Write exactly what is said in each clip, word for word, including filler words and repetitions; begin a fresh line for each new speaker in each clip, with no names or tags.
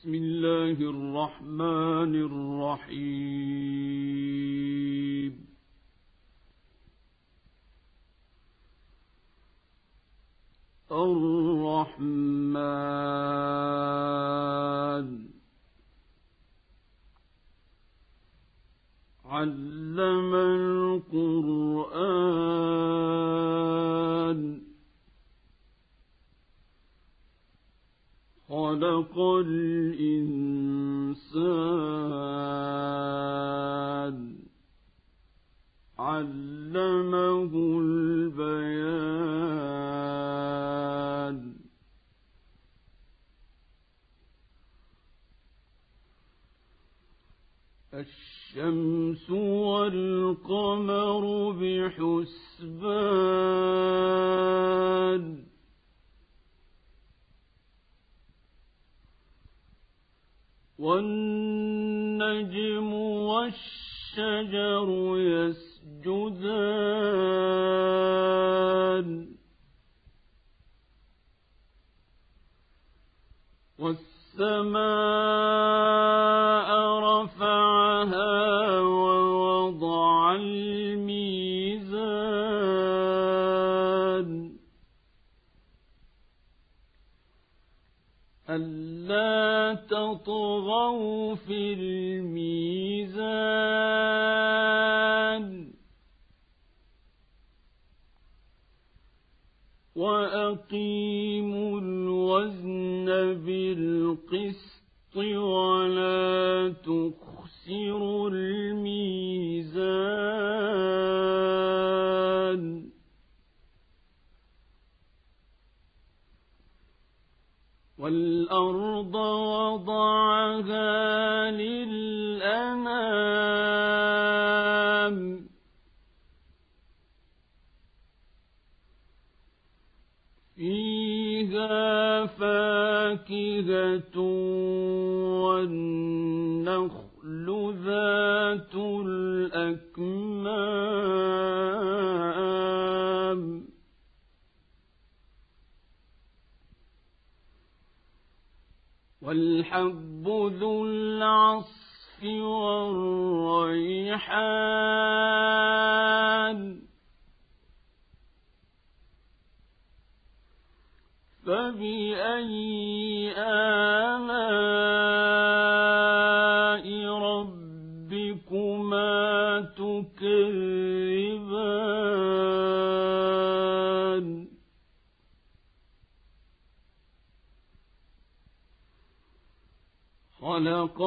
بسم الله الرحمن الرحيم الرحمن علم القرآن خلق الإنسان علمه البيان الشمس والقمر بحسبان والنجم والشجر يسجدان والسماء رفعها ووضع الميزان ألا تطغوا في الميزان وأقيموا الوزن بالقسط ولا تخسروا الميزان والأرض وضعها للأنام فيها فاكهة والنخل ذات الأكمام والحب ذو العصف والريحان فبأي آلاء ربكما تكذبان خلق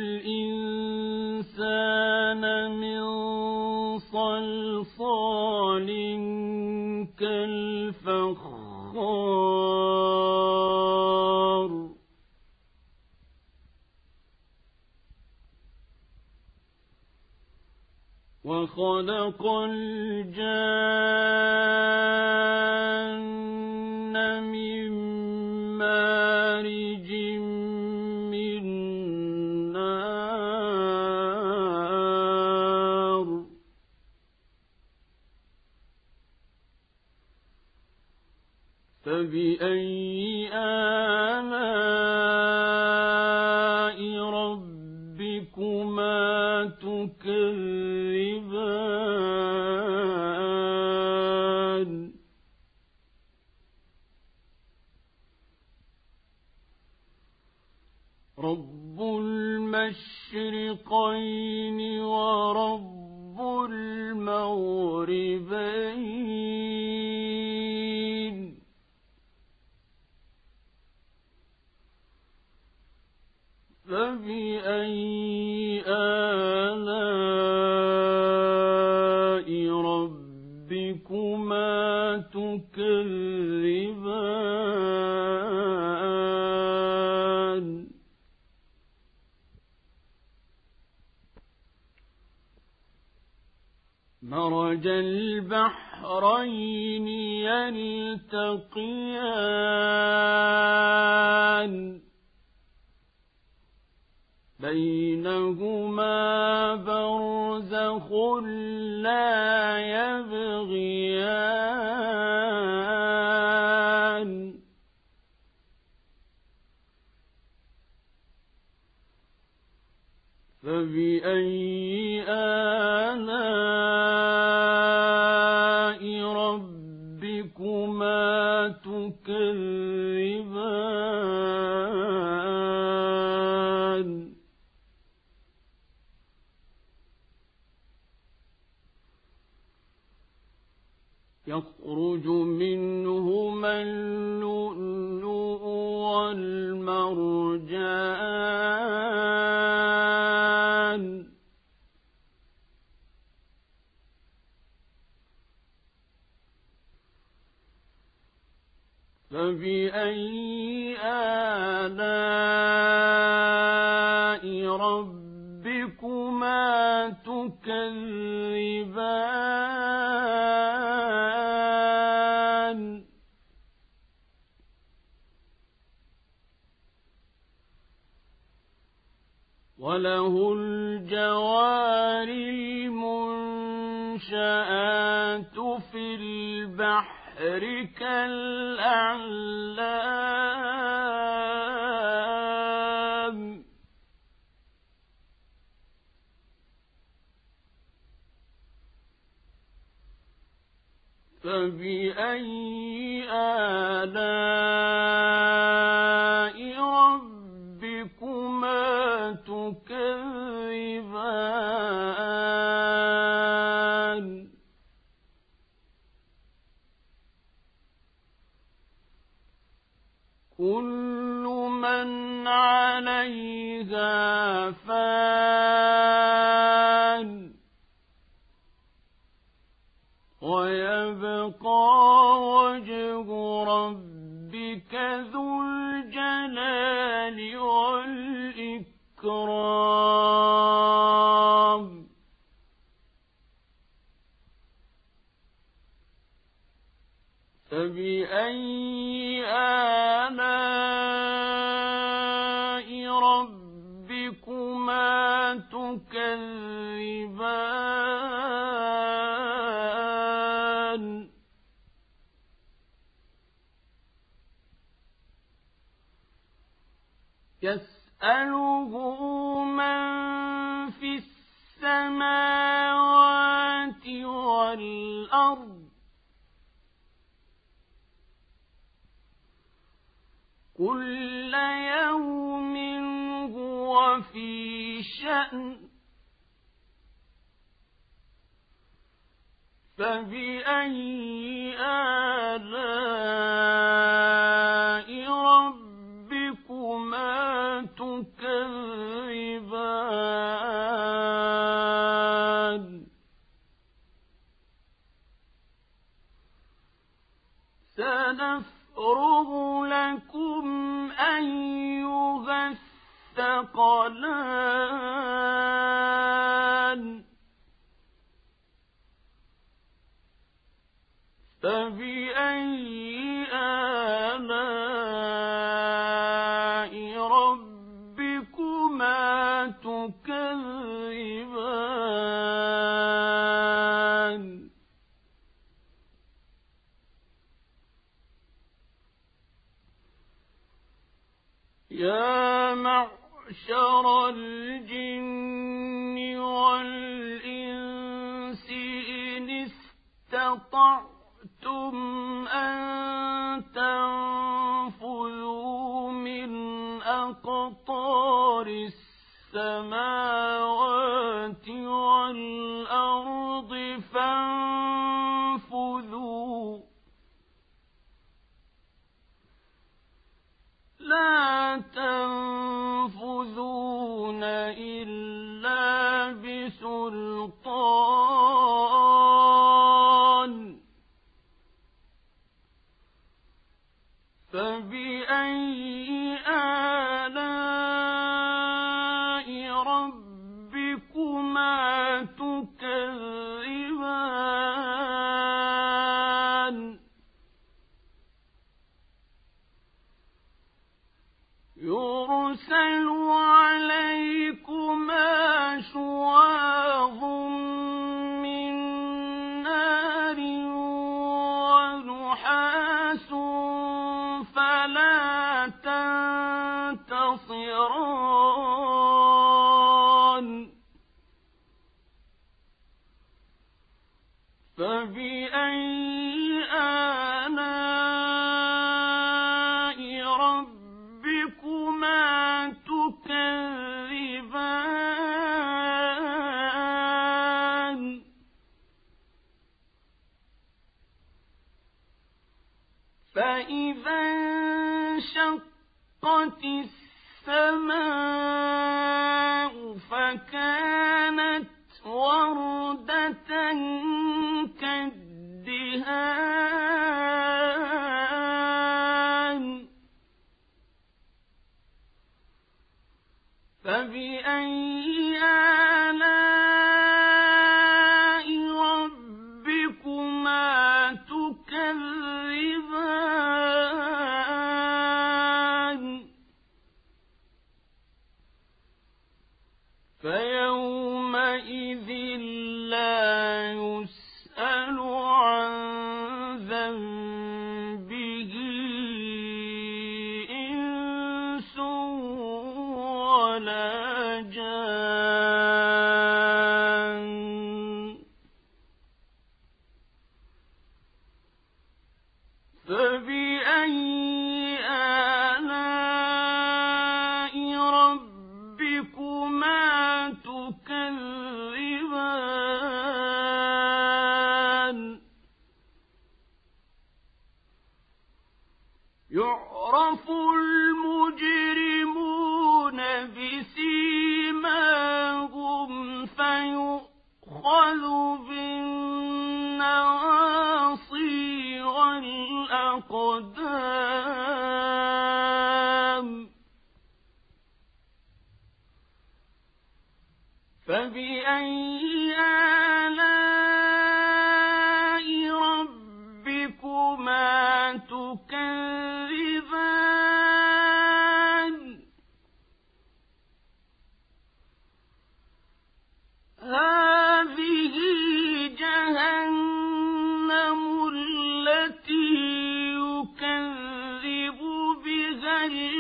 الإنسان من صلصال كالفخار وخلق الجان من مارج من نار فبأي آلاء ربكما تكذبان رب المشرقين ورب المغربين فبأي آلاء ربكما تكذبان مرج البحرين يلتقيان بينهما برزخ لا يبغيان فبأي آلاء ربكما تكذبان يخرج منهما اللؤلؤ والمرجان فبأي آلاء ربكما تكذبان وله الجوار المنشآت في البحر كالأعلام فبأي آلاء ربكما تكذبان كل من عليها فان ويبقى وجه ربك ذو الجلال والإكرام فبأي آلاء ربكما تكذبان يسأله من في السماوات والأرض كل يوم هو في شأن فبأي آلاء ربكما تكذبان سنفرغ لكم أيها الثقلان فبأي آلاء ربكما تكذبان يا معشر الجن والإنس إن استطعتم أن تنفذوا من أقطار السماوات والأرض فانفذوا لا تنفذون إلا بسلطان فبأي آلاء ربكما تكذبان يرسل عليكما شواظ من نار ونحاس فلا تنتصران فإذا انشقت السماء فكانت وردة كالدهان فبأي آلاء ربكما تكذبان فيومئذ لا يسأل عن ذنبه إنس ولا جان فبأي آلاء ربكما تكذبان يعرف المجرمون بسيماهم فيؤخذ بالنواصي والأقدام فبأي آلاء ربكما تكذبان هذه جهنم التي يكذب بها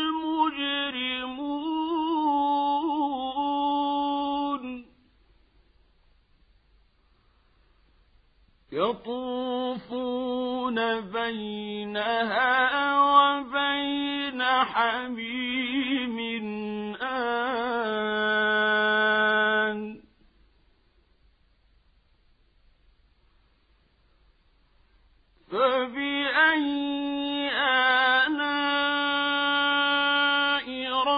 المجرمون يطوفون بينها وبين حميم آن فبأي آلاء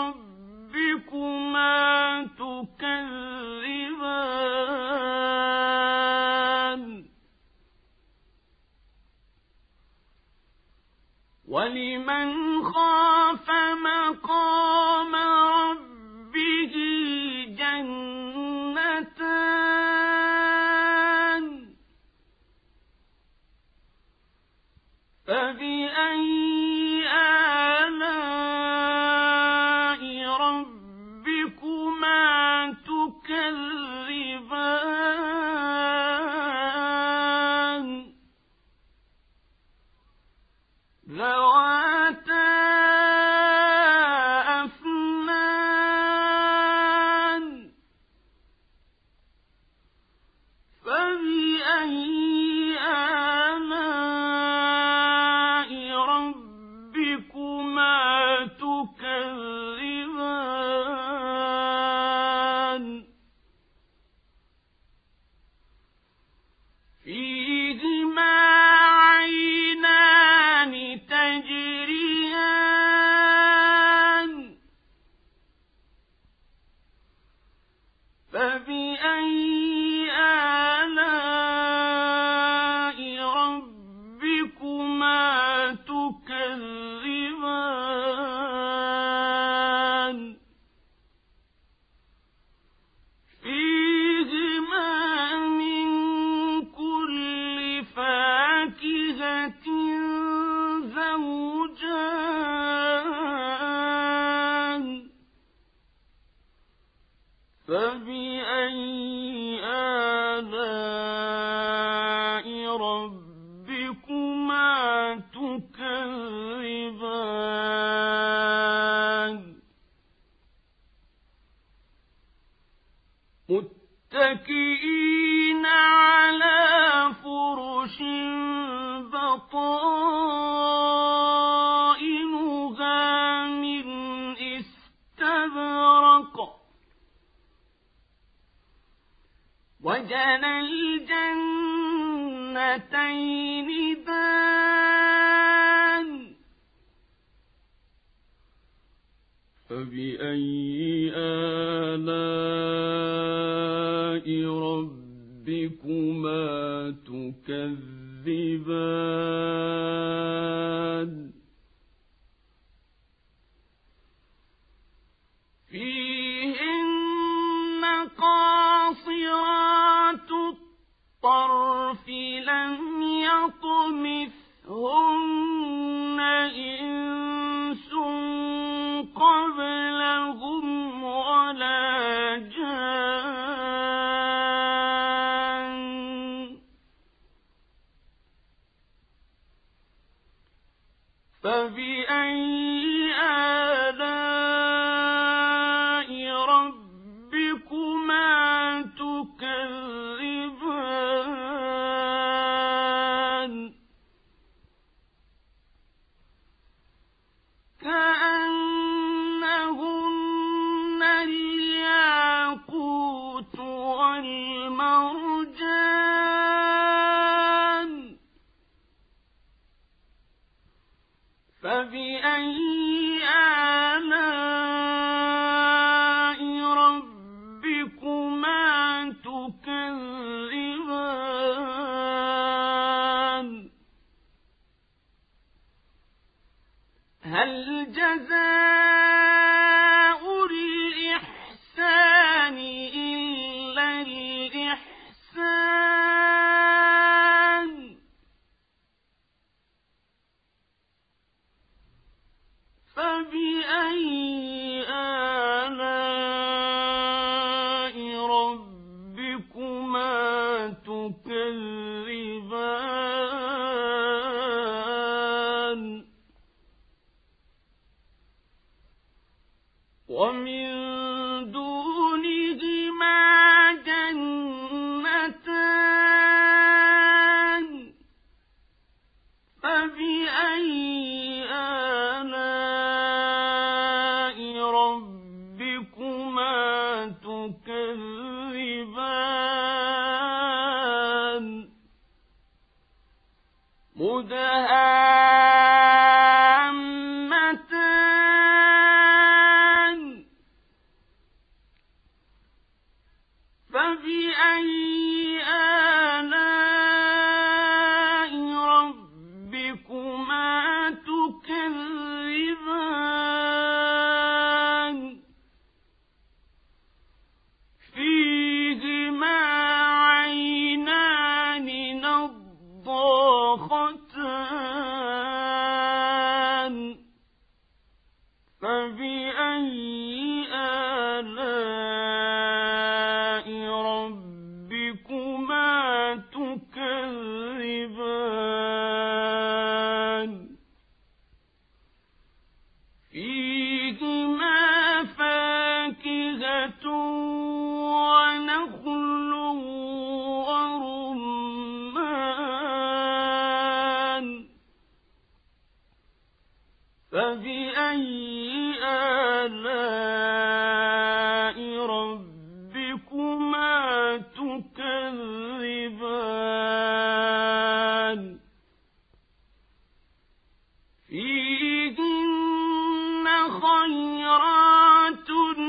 ربكما تكذبان ولمن خاف مقام ربه جنتان فبأي آلاء ربكما تكذبان ذواتا أفنان فبأي آلاء ربكما تكذبان فيهما عينان تجريان فبأي آلاء ربكما تكذبان فيهما من كل فاكهة زوجان فبأي آلاء ربكما تكذبان متكئين على فرش بطائنها من استبرق وجنى الجنتين دان فبأي آلاء ربكما تكذبان فيهن قاصرات الطرف لم يطمثهن إنس قبلهم ولا جان فبأي آلاء ربكما تكذبان كأنهن الياقوت والمرجان فبأي آلاء ربكما تكذبان هل جزاء الإحسان إلا الإحسان فبأي آلاء ربكما تكذبان ومن دونهما جنتان فبأي آلاء ربكما تكذبان مدهامتان فبأي آلاء ربكما تكذبان فيهما عينان نضاختان فبأي آلاء ربكما تكذبان فيهما فاكهة ونخل ورمان فبأي آلاء ربكما تكذبان فيهن خيرات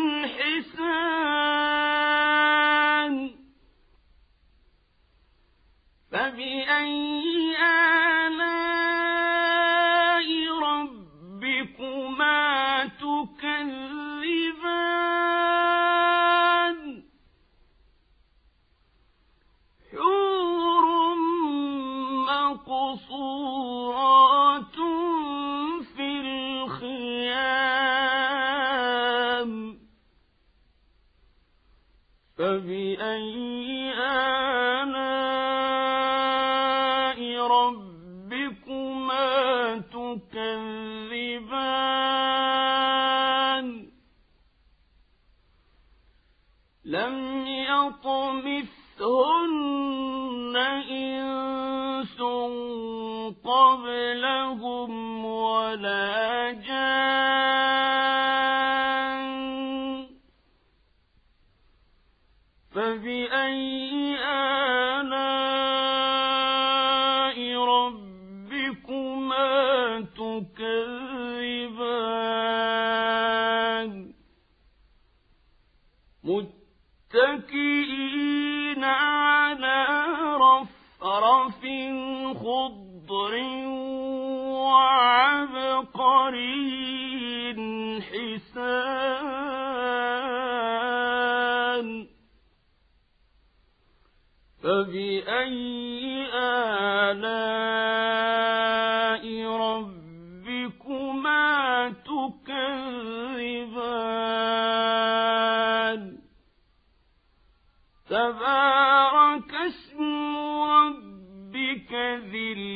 حسان فبأي آلاء ربكما تكذبان حور مقصورات في الخيام فبأي آلاء ربكما تكذبان لم يطمثهن إنس قبلهم ولا جان فبأي آلاء ربكما تكذبان عري حسان فبأي آلاء ربكما تكذبان تبارك اسم ربك ذي